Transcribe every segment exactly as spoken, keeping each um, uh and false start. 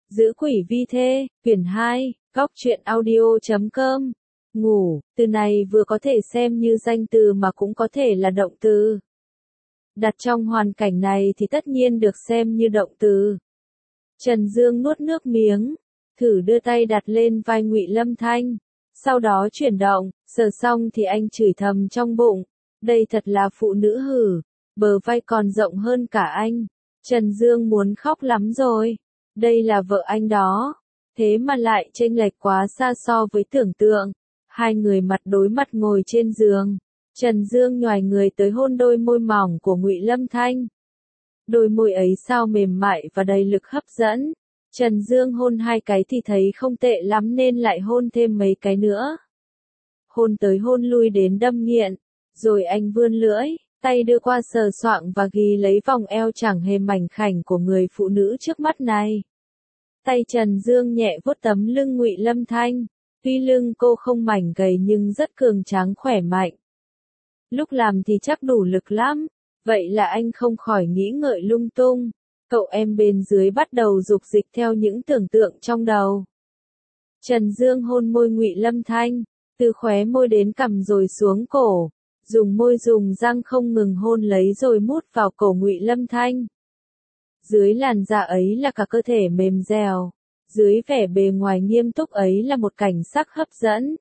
Giữ quỷ vi thê, quyển hai, góc truyện audio chấm com. Ngủ, từ này vừa có thể xem như danh từ mà cũng có thể là động từ. Đặt trong hoàn cảnh này thì tất nhiên được xem như động từ. Trần Dương nuốt nước miếng, thử đưa tay đặt lên vai Ngụy Lâm Thanh, sau đó chuyển động, sờ xong thì anh chửi thầm trong bụng, đây thật là phụ nữ hử, bờ vai còn rộng hơn cả anh. Trần Dương muốn khóc lắm rồi, đây là vợ anh đó, thế mà lại chênh lệch quá xa so với tưởng tượng. Hai người mặt đối mặt ngồi trên giường, Trần Dương nhoài người tới hôn đôi môi mỏng của Ngụy Lâm Thanh. Đôi môi ấy sao mềm mại và đầy lực hấp dẫn. Trần Dương hôn hai cái thì thấy không tệ lắm nên lại hôn thêm mấy cái nữa. Hôn tới hôn lui đến đâm nghiện, rồi anh vươn lưỡi, tay đưa qua sờ soạng và ghi lấy vòng eo chẳng hề mảnh khảnh của người phụ nữ trước mắt này. Tay Trần Dương nhẹ vuốt tấm lưng Ngụy Lâm Thanh, tuy lưng cô không mảnh gầy nhưng rất cường tráng khỏe mạnh. Lúc làm thì chắc đủ lực lắm, vậy là anh không khỏi nghĩ ngợi lung tung. Cậu em bên dưới bắt đầu dục dịch theo những tưởng tượng trong đầu. Trần Dương hôn môi Ngụy Lâm Thanh, từ khóe môi đến cằm rồi xuống cổ, dùng môi dùng răng không ngừng hôn lấy rồi mút vào cổ Ngụy Lâm Thanh. Dưới làn da ấy là cả cơ thể mềm dẻo, dưới vẻ bề ngoài nghiêm túc ấy là một cảnh sắc hấp dẫn.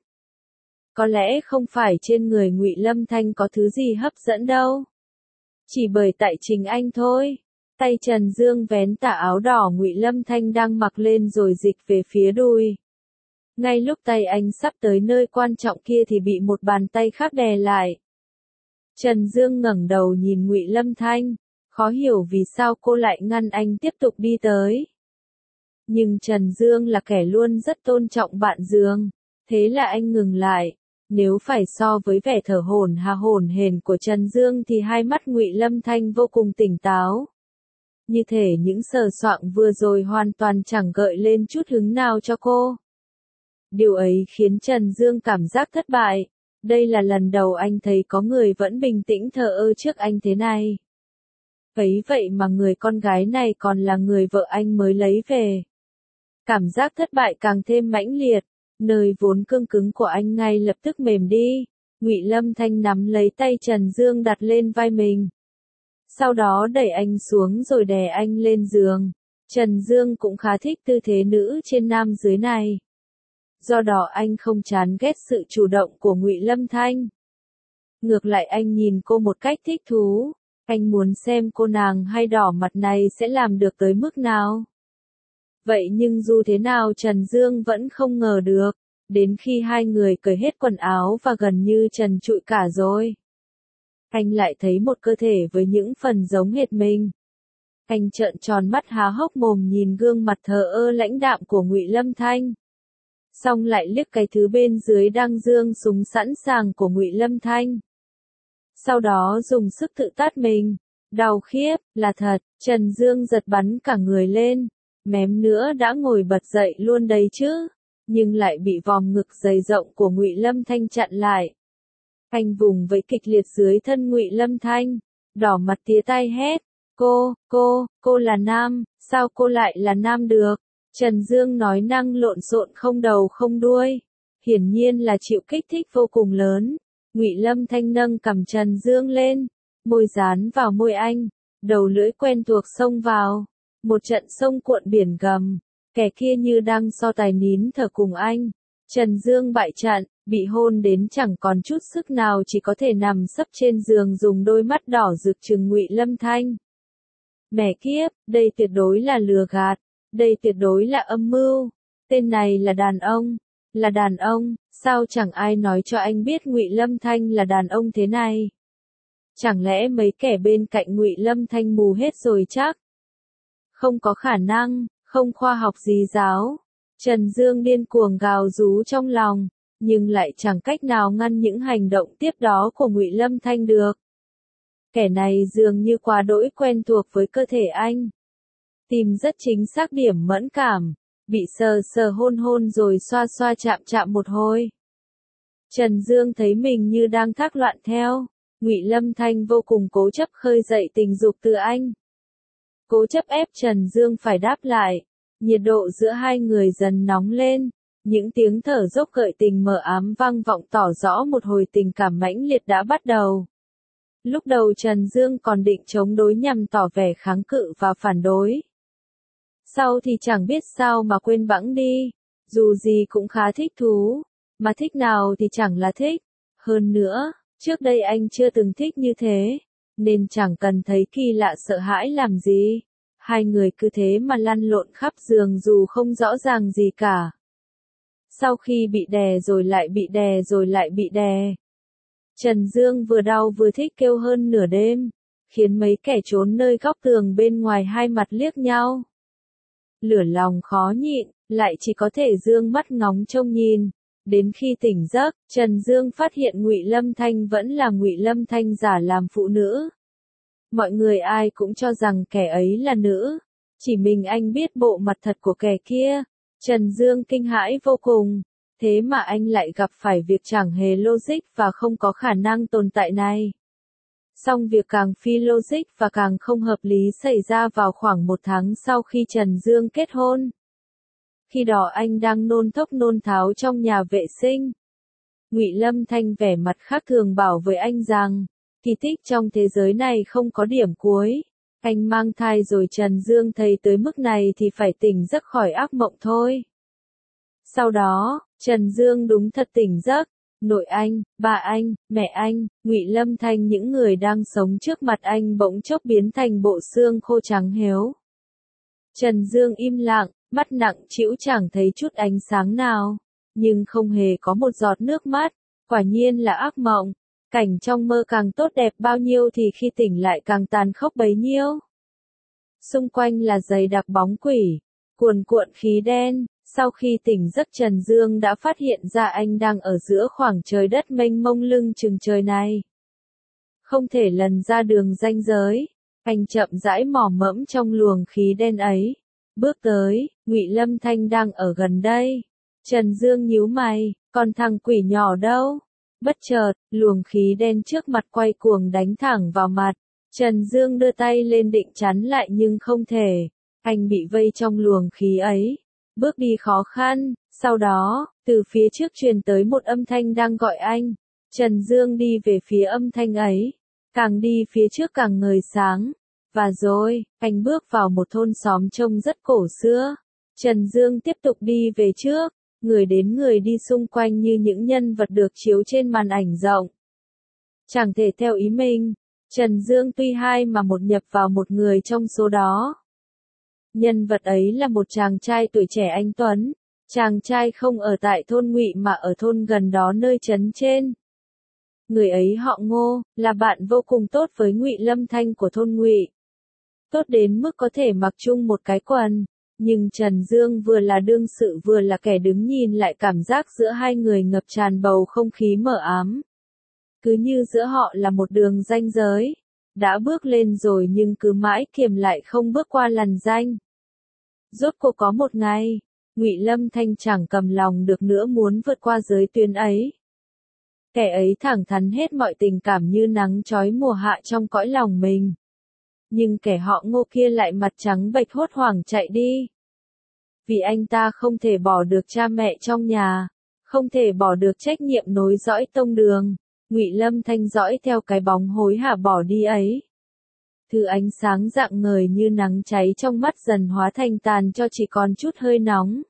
Có lẽ không phải trên người Ngụy Lâm Thanh có thứ gì hấp dẫn đâu, chỉ bởi tại chính anh thôi. Tay Trần Dương vén tà áo đỏ Ngụy Lâm Thanh đang mặc lên rồi dịch về phía đùi. Ngay lúc tay anh sắp tới nơi quan trọng kia thì bị một bàn tay khác đè lại. Trần Dương ngẩng đầu nhìn Ngụy Lâm Thanh, khó hiểu vì sao cô lại ngăn anh tiếp tục đi tới. Nhưng Trần Dương là kẻ luôn rất tôn trọng bạn giường, thế là anh ngừng lại. Nếu phải so với vẻ thở hổn hà hổn hển của Trần Dương thì hai mắt Ngụy Lâm Thanh vô cùng tỉnh táo. Như thể những sờ soạng vừa rồi hoàn toàn chẳng gợi lên chút hứng nào cho cô. Điều ấy khiến Trần Dương cảm giác thất bại. Đây là lần đầu anh thấy có người vẫn bình tĩnh thờ ơ trước anh thế này. Ấy vậy mà người con gái này còn là người vợ anh mới lấy về. Cảm giác thất bại càng thêm mãnh liệt, nơi vốn cương cứng của anh ngay lập tức mềm đi. Ngụy Lâm Thanh nắm lấy tay Trần Dương đặt lên vai mình. Sau đó đẩy anh xuống rồi đè anh lên giường. Trần Dương cũng khá thích tư thế nữ trên nam dưới này. Do đó anh không chán ghét sự chủ động của Ngụy Lâm Thanh. Ngược lại anh nhìn cô một cách thích thú. Anh muốn xem cô nàng hay đỏ mặt này sẽ làm được tới mức nào. Vậy nhưng dù thế nào Trần Dương vẫn không ngờ được. Đến khi hai người cởi hết quần áo và gần như trần trụi cả rồi, anh lại thấy một cơ thể với những phần giống hệt mình. Anh trợn tròn mắt há hốc mồm nhìn gương mặt thờ ơ lãnh đạm của Ngụy Lâm Thanh. Xong lại liếc cái thứ bên dưới đang giương súng sẵn sàng của Ngụy Lâm Thanh. Sau đó dùng sức tự tát mình. Đau khiếp, là thật, Trần Dương giật bắn cả người lên. Mém nữa đã ngồi bật dậy luôn đấy chứ. Nhưng lại bị vòm ngực dày rộng của Ngụy Lâm Thanh chặn lại. Anh vùng vẫy kịch liệt dưới thân Ngụy Lâm Thanh, đỏ mặt tía tai hét, cô, cô, cô là nam, sao cô lại là nam được? Trần Dương nói năng lộn xộn không đầu không đuôi, hiển nhiên là chịu kích thích vô cùng lớn. Ngụy Lâm Thanh nâng cằm Trần Dương lên, môi dán vào môi anh, đầu lưỡi quen thuộc xông vào, một trận sông cuộn biển gầm, kẻ kia như đang so tài nín thở cùng anh. Trần Dương bại trận, bị hôn đến chẳng còn chút sức nào, chỉ có thể nằm sấp trên giường dùng đôi mắt đỏ rực trừng Ngụy Lâm Thanh. Mẹ kiếp, đây tuyệt đối là lừa gạt, đây tuyệt đối là âm mưu. Tên này là đàn ông, là đàn ông, sao chẳng ai nói cho anh biết Ngụy Lâm Thanh là đàn ông thế này? Chẳng lẽ mấy kẻ bên cạnh Ngụy Lâm Thanh mù hết rồi chắc? Không có khả năng, không khoa học gì giáo. Trần Dương điên cuồng gào rú trong lòng, nhưng lại chẳng cách nào ngăn những hành động tiếp đó của Ngụy Lâm Thanh được. Kẻ này dường như quá đỗi quen thuộc với cơ thể anh. Tìm rất chính xác điểm mẫn cảm, bị sờ sờ hôn hôn rồi xoa xoa chạm chạm một hồi. Trần Dương thấy mình như đang thác loạn theo. Ngụy Lâm Thanh vô cùng cố chấp khơi dậy tình dục từ anh. Cố chấp ép Trần Dương phải đáp lại. Nhiệt độ giữa hai người dần nóng lên, những tiếng thở dốc gợi tình mờ ám vang vọng tỏ rõ một hồi tình cảm mãnh liệt đã bắt đầu. Lúc đầu Trần Dương còn định chống đối nhằm tỏ vẻ kháng cự và phản đối. Sau thì chẳng biết sao mà quên bẵng đi, dù gì cũng khá thích thú, mà thích nào thì chẳng là thích. Hơn nữa, trước đây anh chưa từng thích như thế, nên chẳng cần thấy kỳ lạ sợ hãi làm gì. Hai người cứ thế mà lăn lộn khắp giường dù không rõ ràng gì cả. Sau khi bị đè rồi lại bị đè rồi lại bị đè, Trần Dương vừa đau vừa thích kêu hơn nửa đêm, khiến mấy kẻ trốn nơi góc tường bên ngoài hai mặt liếc nhau. Lửa lòng khó nhịn, lại chỉ có thể dương mắt ngóng trông nhìn. Đến khi tỉnh giấc, Trần Dương phát hiện Ngụy Lâm Thanh vẫn là Ngụy Lâm Thanh giả làm phụ nữ. Mọi người ai cũng cho rằng kẻ ấy là nữ, chỉ mình anh biết bộ mặt thật của kẻ kia. Trần Dương kinh hãi vô cùng, thế mà anh lại gặp phải việc chẳng hề logic và không có khả năng tồn tại này. Song việc càng phi logic và càng không hợp lý xảy ra vào khoảng một tháng sau khi Trần Dương kết hôn. Khi đó anh đang nôn thốc nôn tháo trong nhà vệ sinh. Ngụy Lâm Thanh vẻ mặt khác thường bảo với anh rằng, kỳ tích trong thế giới này không có điểm cuối. Anh mang thai rồi Trần Dương thấy tới mức này thì phải tỉnh giấc khỏi ác mộng thôi. Sau đó, Trần Dương đúng thật tỉnh giấc. Nội anh, bà anh, mẹ anh, Ngụy Lâm Thanh những người đang sống trước mặt anh bỗng chốc biến thành bộ xương khô trắng héo. Trần Dương im lặng, mắt nặng trĩu chẳng thấy chút ánh sáng nào, nhưng không hề có một giọt nước mắt, quả nhiên là ác mộng. Cảnh trong mơ càng tốt đẹp bao nhiêu thì khi tỉnh lại càng tàn khốc bấy nhiêu. Xung quanh là dày đặc bóng quỷ, cuồn cuộn khí đen. Sau khi tỉnh giấc Trần Dương đã phát hiện ra anh đang ở giữa khoảng trời đất mênh mông lưng chừng trời này. Không thể lần ra đường ranh giới, anh chậm rãi mò mẫm trong luồng khí đen ấy. Bước tới, Ngụy Lâm Thanh đang ở gần đây. Trần Dương nhíu mày, còn thằng quỷ nhỏ đâu? Bất chợt, luồng khí đen trước mặt quay cuồng đánh thẳng vào mặt. Trần Dương đưa tay lên định chắn lại nhưng không thể. Anh bị vây trong luồng khí ấy. Bước đi khó khăn, sau đó, từ phía trước truyền tới một âm thanh đang gọi anh. Trần Dương đi về phía âm thanh ấy. Càng đi phía trước càng ngời sáng. Và rồi, anh bước vào một thôn xóm trông rất cổ xưa. Trần Dương tiếp tục đi về trước. Người đến người đi xung quanh như những nhân vật được chiếu trên màn ảnh rộng. Chẳng thể theo ý mình, Trần Dương tuy hai mà một nhập vào một người trong số đó. Nhân vật ấy là một chàng trai tuổi trẻ anh tuấn, chàng trai không ở tại thôn Ngụy mà ở thôn gần đó nơi trấn trên. Người ấy họ Ngô, là bạn vô cùng tốt với Ngụy Lâm Thanh của thôn Ngụy. Tốt đến mức có thể mặc chung một cái quần. Nhưng Trần Dương vừa là đương sự vừa là kẻ đứng nhìn lại cảm giác giữa hai người ngập tràn bầu không khí mờ ám. Cứ như giữa họ là một đường ranh giới. Đã bước lên rồi nhưng cứ mãi kiềm lại không bước qua lằn ranh. Rốt cuộc có một ngày, Ngụy Lâm Thanh chẳng cầm lòng được nữa muốn vượt qua giới tuyến ấy. Kẻ ấy thẳng thắn hết mọi tình cảm như nắng chói mùa hạ trong cõi lòng mình. Nhưng kẻ họ Ngô kia lại mặt trắng bệch hốt hoảng chạy đi. Vì anh ta không thể bỏ được cha mẹ trong nhà, không thể bỏ được trách nhiệm nối dõi tông đường, Ngụy Lâm Thanh dõi theo cái bóng hối hả bỏ đi ấy. Thứ ánh sáng rạng ngời như nắng cháy trong mắt dần hóa thành tàn cho chỉ còn chút hơi nóng.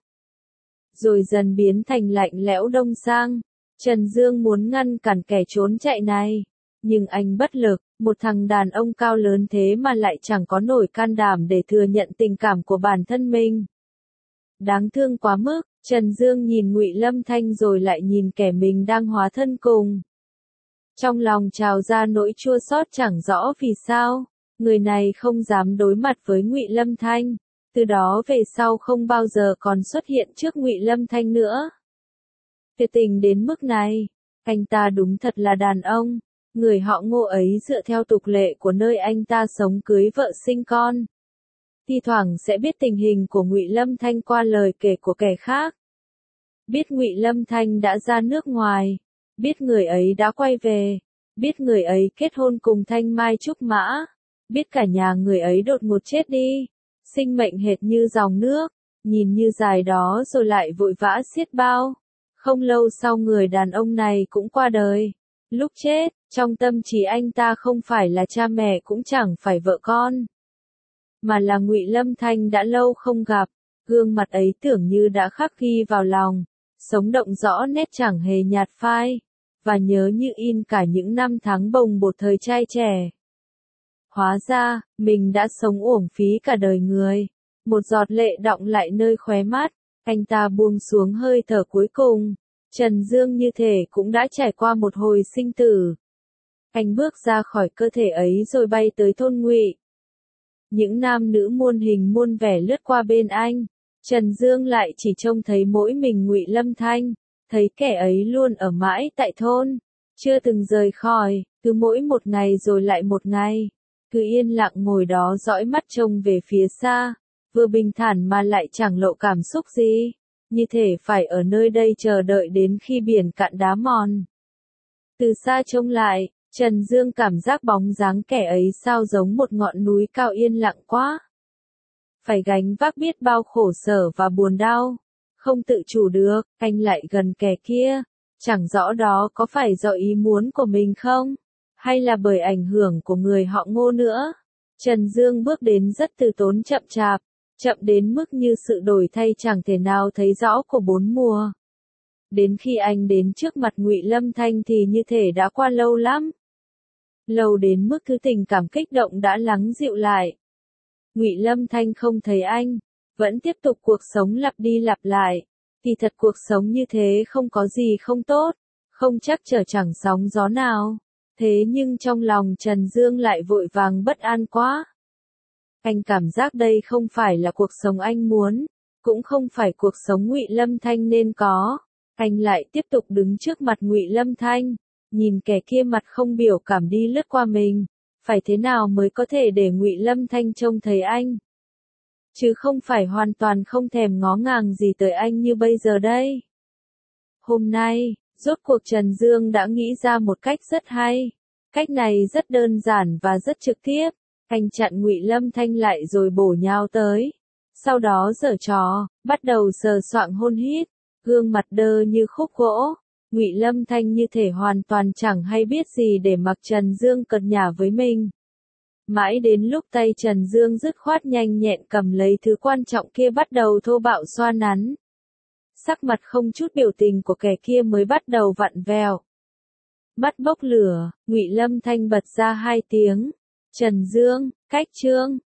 Rồi dần biến thành lạnh lẽo đông sang. Trần Dương muốn ngăn cản kẻ trốn chạy này. Nhưng anh bất lực, một thằng đàn ông cao lớn thế mà lại chẳng có nổi can đảm để thừa nhận tình cảm của bản thân mình. Đáng thương quá mức, Trần Dương nhìn Ngụy Lâm Thanh rồi lại nhìn kẻ mình đang hóa thân cùng. Trong lòng trào ra nỗi chua xót chẳng rõ vì sao, người này không dám đối mặt với Ngụy Lâm Thanh, từ đó về sau không bao giờ còn xuất hiện trước Ngụy Lâm Thanh nữa. Tuyệt tình đến mức này, anh ta đúng thật là đàn ông. Người họ Ngô ấy dựa theo tục lệ của nơi anh ta sống cưới vợ sinh con. Thi thoảng sẽ biết tình hình của Ngụy Lâm Thanh qua lời kể của kẻ khác. Biết Ngụy Lâm Thanh đã ra nước ngoài, biết người ấy đã quay về, biết người ấy kết hôn cùng Thanh Mai Trúc Mã, biết cả nhà người ấy đột ngột chết đi, sinh mệnh hệt như dòng nước, nhìn như dài đó rồi lại vội vã xiết bao. Không lâu sau người đàn ông này cũng qua đời. Lúc chết, trong tâm trí anh ta không phải là cha mẹ cũng chẳng phải vợ con, mà là Ngụy Lâm Thanh đã lâu không gặp. Gương mặt ấy tưởng như đã khắc ghi vào lòng, sống động rõ nét chẳng hề nhạt phai, và nhớ như in cả những năm tháng bồng bột thời trai trẻ. Hóa ra, mình đã sống uổng phí cả đời người. Một giọt lệ đọng lại nơi khóe mắt, anh ta buông xuống hơi thở cuối cùng. Trần Dương như thể cũng đã trải qua một hồi sinh tử. Anh bước ra khỏi cơ thể ấy rồi bay tới thôn Ngụy. Những nam nữ muôn hình muôn vẻ lướt qua bên anh. Trần Dương lại chỉ trông thấy mỗi mình Ngụy Lâm Thanh, thấy kẻ ấy luôn ở mãi tại thôn, chưa từng rời khỏi, cứ mỗi một ngày rồi lại một ngày, cứ yên lặng ngồi đó dõi mắt trông về phía xa, vừa bình thản mà lại chẳng lộ cảm xúc gì, như thể phải ở nơi đây chờ đợi đến khi biển cạn đá mòn. Từ xa trông lại, Trần Dương cảm giác bóng dáng kẻ ấy sao giống một ngọn núi cao yên lặng quá. Phải gánh vác biết bao khổ sở và buồn đau, không tự chủ được, anh lại gần kẻ kia, chẳng rõ đó có phải do ý muốn của mình không, hay là bởi ảnh hưởng của người họ Ngô nữa. Trần Dương bước đến rất từ tốn chậm chạp, chậm đến mức như sự đổi thay chẳng thể nào thấy rõ của bốn mùa. Đến khi anh đến trước mặt Ngụy Lâm Thanh thì như thể đã qua lâu lắm. Lâu đến mức thứ tình cảm kích động đã lắng dịu lại. Ngụy Lâm Thanh không thấy anh, vẫn tiếp tục cuộc sống lặp đi lặp lại. Kỳ thật cuộc sống như thế không có gì không tốt, không chắc trở chẳng sóng gió nào. Thế nhưng trong lòng Trần Dương lại vội vàng bất an quá. Anh cảm giác đây không phải là cuộc sống anh muốn, cũng không phải cuộc sống Ngụy Lâm Thanh nên có. Anh lại tiếp tục đứng trước mặt Ngụy Lâm Thanh, nhìn kẻ kia mặt không biểu cảm đi lướt qua mình. Phải thế nào mới có thể để Ngụy Lâm Thanh trông thấy anh? Chứ không phải hoàn toàn không thèm ngó ngàng gì tới anh như bây giờ đây. Hôm nay, rốt cuộc Trần Dương đã nghĩ ra một cách rất hay. Cách này rất đơn giản và rất trực tiếp. Anh chặn Ngụy Lâm Thanh lại rồi bổ nhào tới. Sau đó giở trò, bắt đầu sờ soạng hôn hít, gương mặt đơ như khúc gỗ. Ngụy Lâm Thanh như thể hoàn toàn chẳng hay biết gì để mặc Trần Dương cợt nhả với mình. Mãi đến lúc tay Trần Dương dứt khoát nhanh nhẹn cầm lấy thứ quan trọng kia bắt đầu thô bạo xoa nắn. Sắc mặt không chút biểu tình của kẻ kia mới bắt đầu vặn vẹo. Mắt bốc lửa, Ngụy Lâm Thanh bật ra hai tiếng. Trần Dương, cách chương.